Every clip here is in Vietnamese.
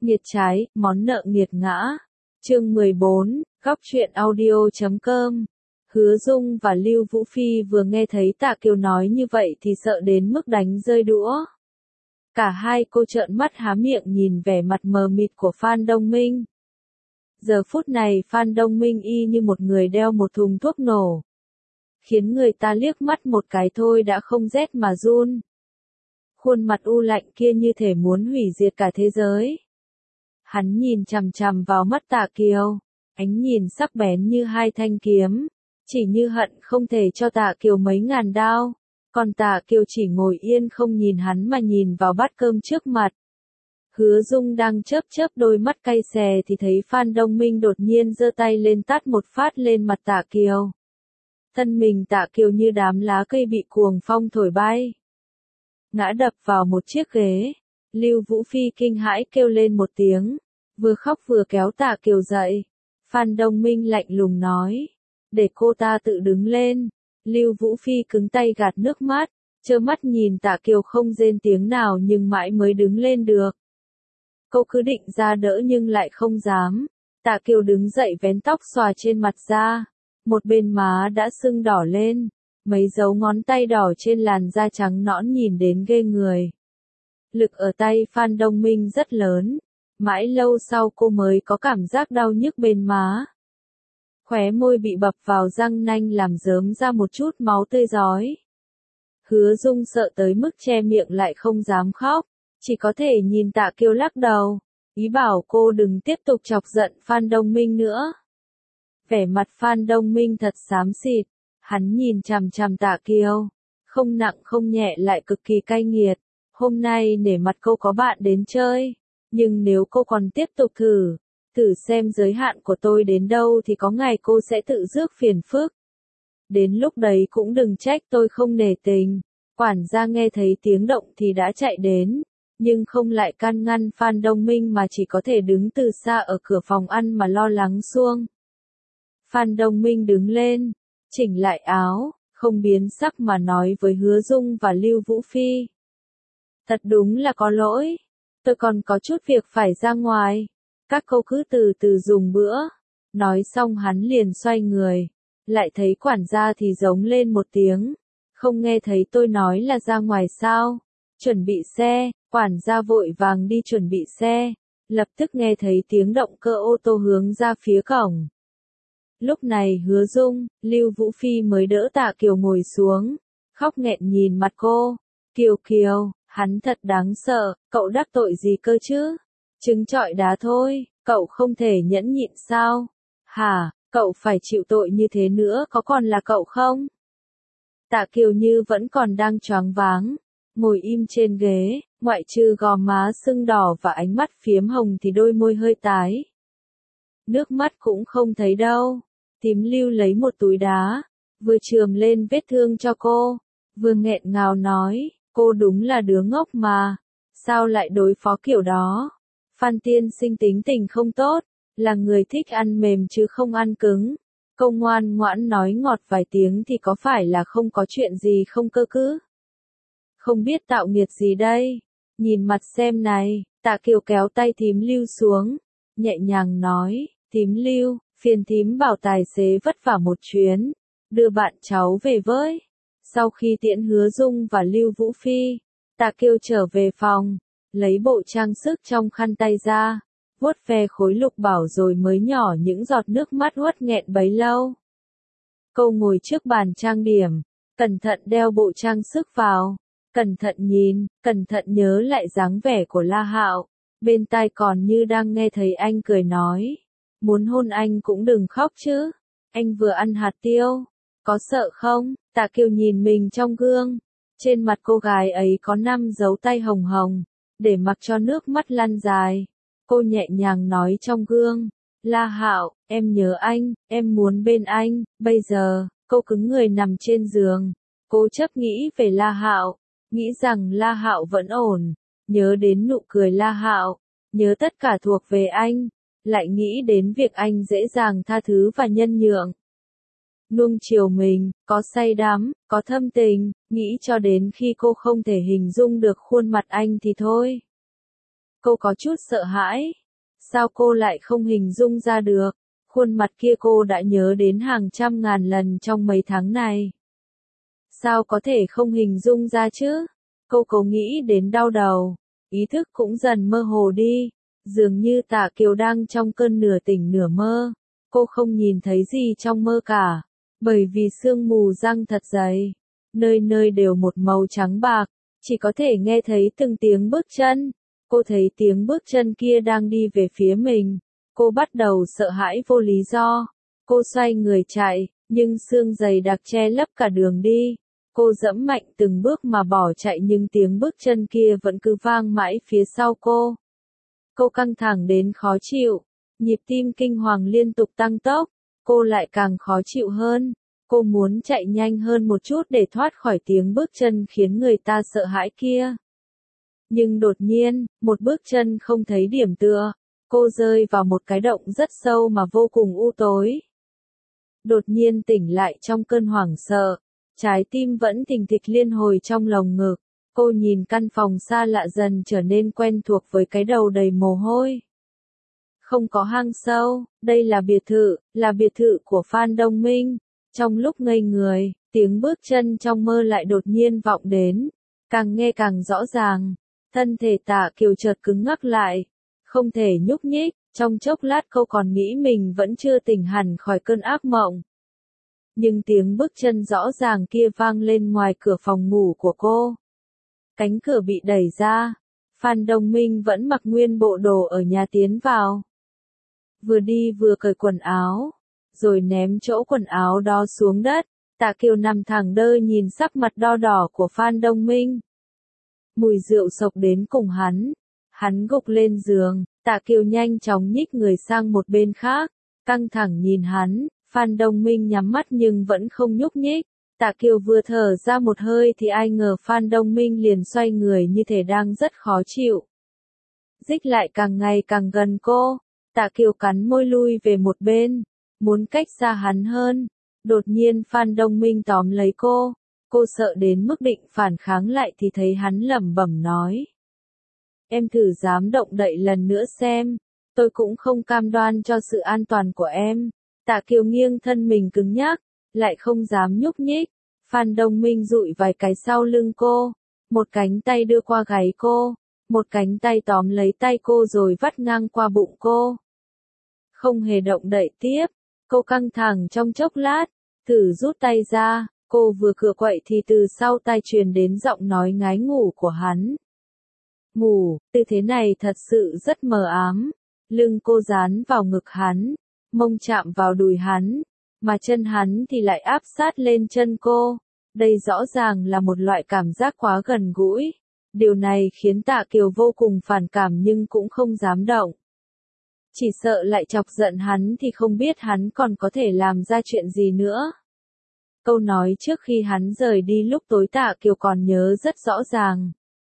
Nghiệt trái, món nợ nghiệt ngã. Chương 14, góc truyện audio.com. Hứa Dung và Lưu Vũ Phi vừa nghe thấy Tạ Kiều nói như vậy thì sợ đến mức đánh rơi đũa. Cả hai cô trợn mắt há miệng nhìn vẻ mặt mờ mịt của Phan Đông Minh. Giờ phút này Phan Đông Minh y như một người đeo một thùng thuốc nổ, khiến người ta liếc mắt một cái thôi đã không rét mà run. Khuôn mặt u lạnh kia như thể muốn hủy diệt cả thế giới. Hắn nhìn chằm chằm vào mắt Tạ Kiều, ánh nhìn sắc bén như hai thanh kiếm, chỉ như hận không thể cho Tạ Kiều mấy ngàn đao. Còn Tạ Kiều chỉ ngồi yên không nhìn hắn mà nhìn vào bát cơm trước mặt. Hứa Dung đang chớp chớp đôi mắt cay xè thì thấy Phan Đông Minh đột nhiên giơ tay lên tát một phát lên mặt Tạ Kiều. Thân mình Tạ Kiều như đám lá cây bị cuồng phong thổi bay, ngã đập vào một chiếc ghế. Lưu Vũ Phi kinh hãi kêu lên một tiếng, vừa khóc vừa kéo Tạ Kiều dậy. Phan Đông Minh lạnh lùng nói, để cô ta tự đứng lên. Lưu Vũ Phi cứng tay gạt nước mắt, trơ mắt nhìn Tạ Kiều không rên tiếng nào nhưng mãi mới đứng lên được. Cô cứ định ra đỡ nhưng lại không dám. Tạ Kiều đứng dậy vén tóc xòa trên mặt ra, một bên má đã sưng đỏ lên, mấy dấu ngón tay đỏ trên làn da trắng nõn nhìn đến ghê người. Lực ở tay Phan Đông Minh rất lớn, mãi lâu sau cô mới có cảm giác đau nhức bên má. Khóe môi bị bập vào răng nanh làm rớm ra một chút máu tươi rói. Hứa Dung sợ tới mức che miệng lại không dám khóc, chỉ có thể nhìn Tạ Kiều lắc đầu, ý bảo cô đừng tiếp tục chọc giận Phan Đông Minh nữa. Vẻ mặt Phan Đông Minh thật xám xịt, hắn nhìn chằm chằm Tạ Kiều, không nặng không nhẹ lại cực kỳ cay nghiệt. Hôm nay nể mặt cô có bạn đến chơi, nhưng nếu cô còn tiếp tục thử xem giới hạn của tôi đến đâu thì có ngày cô sẽ tự rước phiền phức. Đến lúc đấy cũng đừng trách tôi không nể tình. Quản gia nghe thấy tiếng động thì đã chạy đến, nhưng không lại can ngăn Phan Đông Minh mà chỉ có thể đứng từ xa ở cửa phòng ăn mà lo lắng xuông. Phan Đông Minh đứng lên, chỉnh lại áo, không biến sắc mà nói với Hứa Dung và Lưu Vũ Phi. Thật đúng là có lỗi, tôi còn có chút việc phải ra ngoài, các cô cứ từ từ dùng bữa. Nói xong hắn liền xoay người, lại thấy quản gia thì giống lên một tiếng, không nghe thấy tôi nói là ra ngoài sao? Chuẩn bị xe. Quản gia vội vàng đi chuẩn bị xe, lập tức nghe thấy tiếng động cơ ô tô hướng ra phía cổng. Lúc này Hứa Dung, Lưu Vũ Phi mới đỡ Tạ Kiều ngồi xuống, khóc nghẹn nhìn mặt cô. Kiều Kiều, hắn thật đáng sợ, cậu đắc tội gì cơ chứ? Trứng trọi đá thôi, cậu không thể nhẫn nhịn sao? Hả, cậu phải chịu tội như thế nữa có còn là cậu không? Tạ Kiều như vẫn còn đang choáng váng, ngồi im trên ghế, ngoại trừ gò má sưng đỏ và ánh mắt phiếm hồng thì đôi môi hơi tái. Nước mắt cũng không thấy đâu. Tím Lưu lấy một túi đá, vừa chườm lên vết thương cho cô, vừa nghẹn ngào nói, cô đúng là đứa ngốc mà, sao lại đối phó kiểu đó? Phan tiên sinh tính tình không tốt, là người thích ăn mềm chứ không ăn cứng. Câu ngoan ngoãn nói ngọt vài tiếng thì có phải là không có chuyện gì không cơ cứ? Không biết tạo nghiệt gì đây? Nhìn mặt xem này. Tạ Kiều kéo tay Tím Lưu xuống, nhẹ nhàng nói, Tím Lưu, phiền thím bảo tài xế vất vả một chuyến, đưa bạn cháu về với. Sau khi tiễn Hứa Dung và Lưu Vũ Phi, Tạ Kiều trở về phòng, lấy bộ trang sức trong khăn tay ra, vuốt ve khối lục bảo rồi mới nhỏ những giọt nước mắt uất nghẹn bấy lâu. Cô ngồi trước bàn trang điểm, cẩn thận đeo bộ trang sức vào, cẩn thận nhìn, cẩn thận nhớ lại dáng vẻ của La Hạo, bên tai còn như đang nghe thấy anh cười nói, muốn hôn anh cũng đừng khóc chứ, anh vừa ăn hạt tiêu, có sợ không? Tạ Kiều nhìn mình trong gương, trên mặt cô gái ấy có 5 dấu tay hồng hồng, để mặc cho nước mắt lăn dài. Cô nhẹ nhàng nói trong gương, La Hạo, em nhớ anh, em muốn bên anh. Bây giờ, cô cứng người nằm trên giường, cố chấp nghĩ về La Hạo, nghĩ rằng La Hạo vẫn ổn, nhớ đến nụ cười La Hạo, nhớ tất cả thuộc về anh, lại nghĩ đến việc anh dễ dàng tha thứ và nhân nhượng. Nuông chiều mình, có say đắm, có thâm tình, nghĩ cho đến khi cô không thể hình dung được khuôn mặt anh thì thôi. Cô có chút sợ hãi. Sao cô lại không hình dung ra được? Khuôn mặt kia cô đã nhớ đến hàng trăm ngàn lần trong mấy tháng này. Sao có thể không hình dung ra chứ? Cô nghĩ đến đau đầu. Ý thức cũng dần mơ hồ đi. Dường như Tạ Kiều đang trong cơn nửa tỉnh nửa mơ. Cô không nhìn thấy gì trong mơ cả. Bởi vì sương mù giăng thật dày. Nơi nơi đều một màu trắng bạc. Chỉ có thể nghe thấy từng tiếng bước chân. Cô thấy tiếng bước chân kia đang đi về phía mình. Cô bắt đầu sợ hãi vô lý do. Cô xoay người chạy, nhưng sương dày đặc che lấp cả đường đi. Cô giẫm mạnh từng bước mà bỏ chạy nhưng tiếng bước chân kia vẫn cứ vang mãi phía sau cô. Cô căng thẳng đến khó chịu, nhịp tim kinh hoàng liên tục tăng tốc, cô lại càng khó chịu hơn. Cô muốn chạy nhanh hơn một chút để thoát khỏi tiếng bước chân khiến người ta sợ hãi kia. Nhưng đột nhiên, một bước chân không thấy điểm tựa, cô rơi vào một cái động rất sâu mà vô cùng u tối. Đột nhiên tỉnh lại trong cơn hoảng sợ, trái tim vẫn thình thịch liên hồi trong lồng ngực. Cô nhìn căn phòng xa lạ dần trở nên quen thuộc với cái đầu đầy mồ hôi. Không có hang sâu, đây là biệt thự của Phan Đông Minh. Trong lúc ngây người, tiếng bước chân trong mơ lại đột nhiên vọng đến, càng nghe càng rõ ràng. Thân thể Tạ Kiều chợt cứng ngắc lại, không thể nhúc nhích, trong chốc lát cô còn nghĩ mình vẫn chưa tỉnh hẳn khỏi cơn ác mộng. Nhưng tiếng bước chân rõ ràng kia vang lên ngoài cửa phòng ngủ của cô. Cánh cửa bị đẩy ra, Phan Đông Minh vẫn mặc nguyên bộ đồ ở nhà tiến vào. Vừa đi vừa cởi quần áo, rồi ném chỗ quần áo đó xuống đất. Tạ Kiều nằm thẳng đơ nhìn sắc mặt đo đỏ của Phan Đông Minh. Mùi rượu sộc đến cùng hắn gục lên giường, Tạ Kiều nhanh chóng nhích người sang một bên khác, căng thẳng nhìn hắn. Phan Đông Minh nhắm mắt nhưng vẫn không nhúc nhích. Tạ Kiều vừa thở ra một hơi thì ai ngờ Phan Đông Minh liền xoay người như thể đang rất khó chịu. Dích lại càng ngày càng gần cô, Tạ Kiều cắn môi lui về một bên, muốn cách xa hắn hơn. Đột nhiên Phan Đông Minh tóm lấy cô sợ đến mức định phản kháng lại thì thấy hắn lẩm bẩm nói. Em thử dám động đậy lần nữa xem, tôi cũng không cam đoan cho sự an toàn của em. Tạ Kiều nghiêng thân mình cứng nhắc, lại không dám nhúc nhích. Phan Đông Minh dụi vài cái sau lưng cô, một cánh tay đưa qua gáy cô, một cánh tay tóm lấy tay cô rồi vắt ngang qua bụng cô. Không hề động đậy tiếp, cô căng thẳng trong chốc lát, thử rút tay ra, cô vừa cựa quậy thì từ sau tai truyền đến giọng nói ngái ngủ của hắn. Ngủ, tư thế này thật sự rất mờ ám, lưng cô dán vào ngực hắn, mông chạm vào đùi hắn, mà chân hắn thì lại áp sát lên chân cô. Đây rõ ràng là một loại cảm giác quá gần gũi. Điều này khiến Tạ Kiều vô cùng phản cảm nhưng cũng không dám động. Chỉ sợ lại chọc giận hắn thì không biết hắn còn có thể làm ra chuyện gì nữa. Câu nói trước khi hắn rời đi lúc tối Tạ Kiều còn nhớ rất rõ ràng.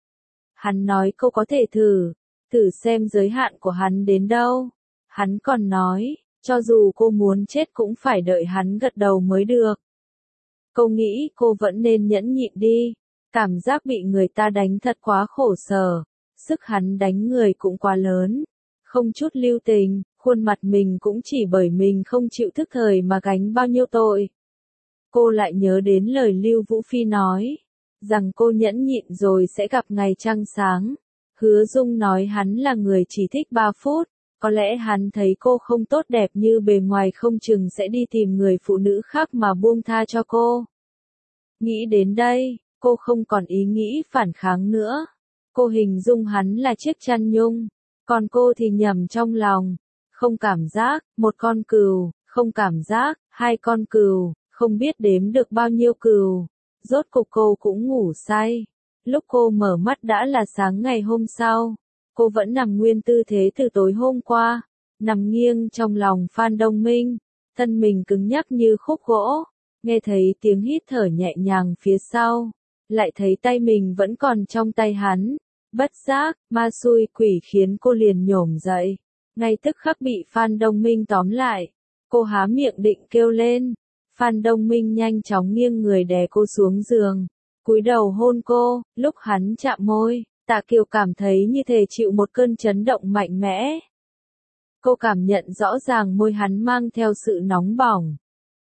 Hắn nói cô có thể thử xem giới hạn của hắn đến đâu. Hắn còn nói, cho dù cô muốn chết cũng phải đợi hắn gật đầu mới được. Cô nghĩ cô vẫn nên nhẫn nhịn đi, cảm giác bị người ta đánh thật quá khổ sở, sức hắn đánh người cũng quá lớn, không chút lưu tình, khuôn mặt mình cũng chỉ bởi mình không chịu thức thời mà gánh bao nhiêu tội. Cô lại nhớ đến lời Lưu Vũ Phi nói, rằng cô nhẫn nhịn rồi sẽ gặp ngày trăng sáng. Hứa Dung nói hắn là người chỉ thích 3 phút. Có lẽ hắn thấy cô không tốt đẹp như bề ngoài không chừng sẽ đi tìm người phụ nữ khác mà buông tha cho cô. Nghĩ đến đây, cô không còn ý nghĩ phản kháng nữa. Cô hình dung hắn là chiếc chăn nhung, còn cô thì nhầm trong lòng. Không cảm giác, một con cừu, không cảm giác, 2 con cừu, không biết đếm được bao nhiêu cừu. Rốt cục cô cũng ngủ say. Lúc cô mở mắt đã là sáng ngày hôm sau. Cô vẫn nằm nguyên tư thế từ tối hôm qua, nằm nghiêng trong lòng Phan Đông Minh, thân mình cứng nhắc như khúc gỗ, nghe thấy tiếng hít thở nhẹ nhàng phía sau, lại thấy tay mình vẫn còn trong tay hắn, bất giác, ma xui quỷ khiến cô liền nhổm dậy, ngay tức khắc bị Phan Đông Minh tóm lại, cô há miệng định kêu lên, Phan Đông Minh nhanh chóng nghiêng người đè cô xuống giường, cúi đầu hôn cô, lúc hắn chạm môi. Tạ Kiều cảm thấy như thể chịu một cơn chấn động mạnh mẽ. Cô cảm nhận rõ ràng môi hắn mang theo sự nóng bỏng,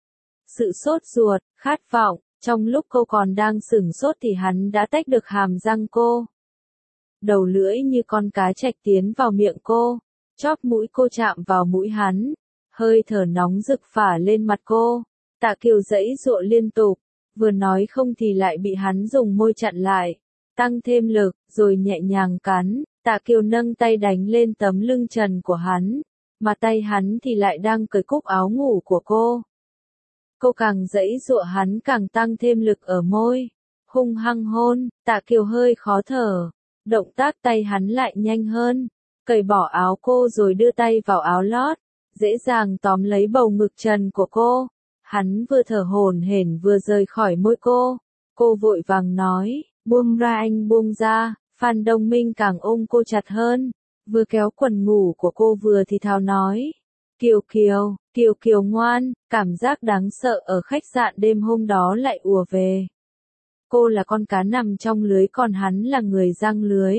sự sốt ruột, khát vọng. Trong lúc cô còn đang sửng sốt thì hắn đã tách được hàm răng cô. Đầu lưỡi như con cá trạch tiến vào miệng cô, chóp mũi cô chạm vào mũi hắn, hơi thở nóng rực phả lên mặt cô. Tạ Kiều giãy giụa liên tục, vừa nói không thì lại bị hắn dùng môi chặn lại, tăng thêm lực, rồi nhẹ nhàng cắn. Tạ Kiều nâng tay đánh lên tấm lưng trần của hắn, mà tay hắn thì lại đang cởi cúc áo ngủ của cô. Cô càng giãy giụa hắn càng tăng thêm lực ở môi, hung hăng hôn. Tạ Kiều hơi khó thở, động tác tay hắn lại nhanh hơn, cởi bỏ áo cô rồi đưa tay vào áo lót, dễ dàng tóm lấy bầu ngực trần của cô. Hắn vừa thở hổn hển vừa rời khỏi môi cô. Cô vội vàng nói, buông ra anh, buông ra. Phan Đông Minh càng ôm cô chặt hơn, vừa kéo quần ngủ của cô vừa thì thào nói, Kiều Kiều, Kiều Kiều ngoan. Cảm giác đáng sợ ở khách sạn đêm hôm đó lại ùa về. Cô là con cá nằm trong lưới còn hắn là người giăng lưới.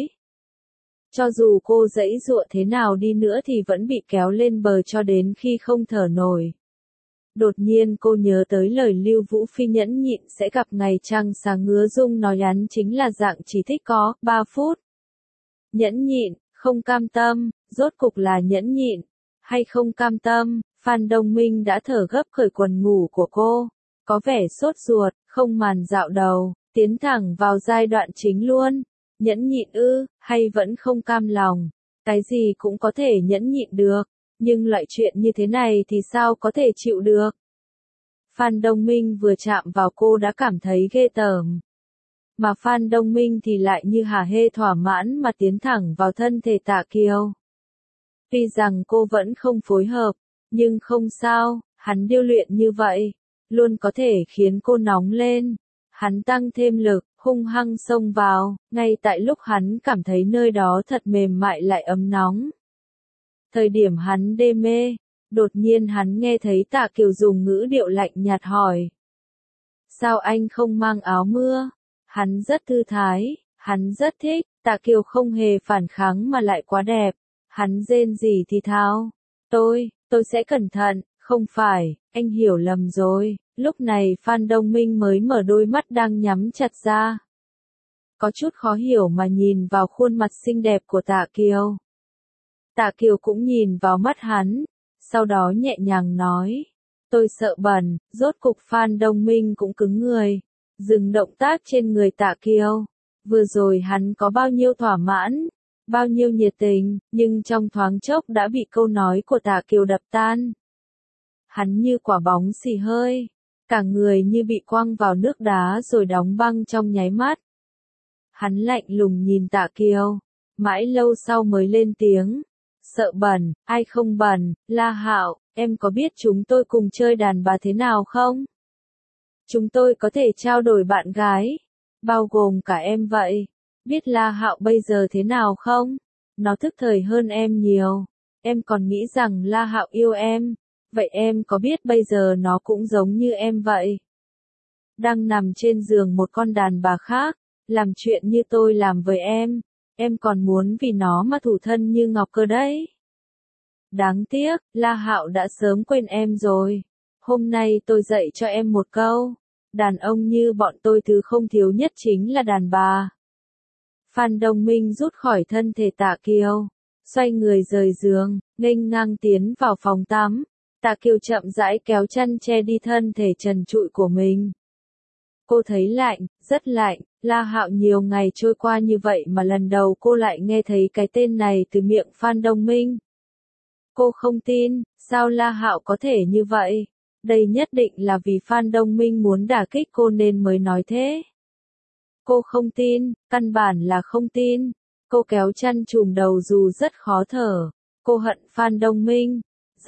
Cho dù cô giãy giụa thế nào đi nữa thì vẫn bị kéo lên bờ cho đến khi không thở nổi. Đột nhiên cô nhớ tới lời Lưu Vũ Phi nhẫn nhịn sẽ gặp ngày trăng sáng ngứa dung nói hắn chính là dạng chỉ thích có 3 phút. Nhẫn nhịn, không cam tâm, rốt cục là nhẫn nhịn, hay không cam tâm. Phan Đông Minh đã thở gấp cởi quần ngủ của cô, có vẻ sốt ruột, không màn dạo đầu, tiến thẳng vào giai đoạn chính luôn. Nhẫn nhịn ư, hay vẫn không cam lòng? Cái gì cũng có thể nhẫn nhịn được, nhưng loại chuyện như thế này thì sao có thể chịu được? Phan Đông Minh vừa chạm vào cô đã cảm thấy ghê tởm. Mà Phan Đông Minh thì lại như hả hê thỏa mãn mà tiến thẳng vào thân thể Tạ Kiều. Tuy rằng cô vẫn không phối hợp, nhưng không sao, hắn điêu luyện như vậy, luôn có thể khiến cô nóng lên. Hắn tăng thêm lực, hung hăng xông vào, ngay tại lúc hắn cảm thấy nơi đó thật mềm mại lại ấm nóng. Thời điểm hắn đê mê, đột nhiên hắn nghe thấy Tạ Kiều dùng ngữ điệu lạnh nhạt hỏi. Sao anh không mang áo mưa? Hắn rất thư thái, hắn rất thích. Tạ Kiều không hề phản kháng mà lại quá đẹp. Hắn rên rỉ thì thào. Tôi sẽ cẩn thận. Không phải, anh hiểu lầm rồi. Lúc này Phan Đông Minh mới mở đôi mắt đang nhắm chặt ra. Có chút khó hiểu mà nhìn vào khuôn mặt xinh đẹp của Tạ Kiều. Tạ Kiều cũng nhìn vào mắt hắn, sau đó nhẹ nhàng nói. Tôi sợ bẩn. Rốt cục Phan Đông Minh cũng cứng người, dừng động tác trên người Tạ Kiều. Vừa rồi hắn có bao nhiêu thỏa mãn, bao nhiêu nhiệt tình, nhưng trong thoáng chốc đã bị câu nói của Tạ Kiều đập tan. Hắn như quả bóng xì hơi, cả người như bị quăng vào nước đá rồi đóng băng trong nháy mắt. Hắn lạnh lùng nhìn Tạ Kiều, mãi lâu sau mới lên tiếng. Sợ bẩn, ai không bẩn? La Hạo, em có biết chúng tôi cùng chơi đàn bà thế nào không? Chúng tôi có thể trao đổi bạn gái, bao gồm cả em vậy. Biết La Hạo bây giờ thế nào không? Nó thức thời hơn em nhiều. Em còn nghĩ rằng La Hạo yêu em. Vậy em có biết bây giờ nó cũng giống như em vậy? Đang nằm trên giường một con đàn bà khác, làm chuyện như tôi làm với em còn muốn vì nó mà thủ thân như ngọc cơ đấy. Đáng tiếc, La Hạo đã sớm quên em rồi. Hôm nay tôi dạy cho em một câu. Đàn ông như bọn tôi thứ không thiếu nhất chính là đàn bà. Phan Đông Minh rút khỏi thân thể Tạ Kiều, xoay người rời giường, nghênh ngang tiến vào phòng tắm. Tạ Kiều chậm rãi kéo chăn che đi thân thể trần trụi của mình. Cô thấy lạnh, rất lạnh. La Hạo nhiều ngày trôi qua như vậy mà lần đầu cô lại nghe thấy cái tên này từ miệng Phan Đông Minh. Cô không tin, sao La Hạo có thể như vậy? Đây nhất định là vì Phan Đông Minh muốn đả kích cô nên mới nói thế. Cô không tin, căn bản là không tin. Cô kéo chăn trùm đầu dù rất khó thở. Cô hận Phan Đông Minh.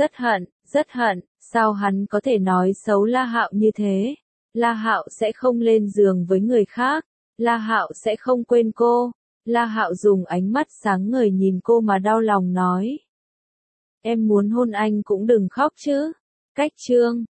Rất hận, sao hắn có thể nói xấu La Hạo như thế? La Hạo sẽ không lên giường với người khác. La Hạo sẽ không quên cô. La Hạo dùng ánh mắt sáng ngời nhìn cô mà đau lòng nói. Em muốn hôn anh cũng đừng khóc chứ. Cách chương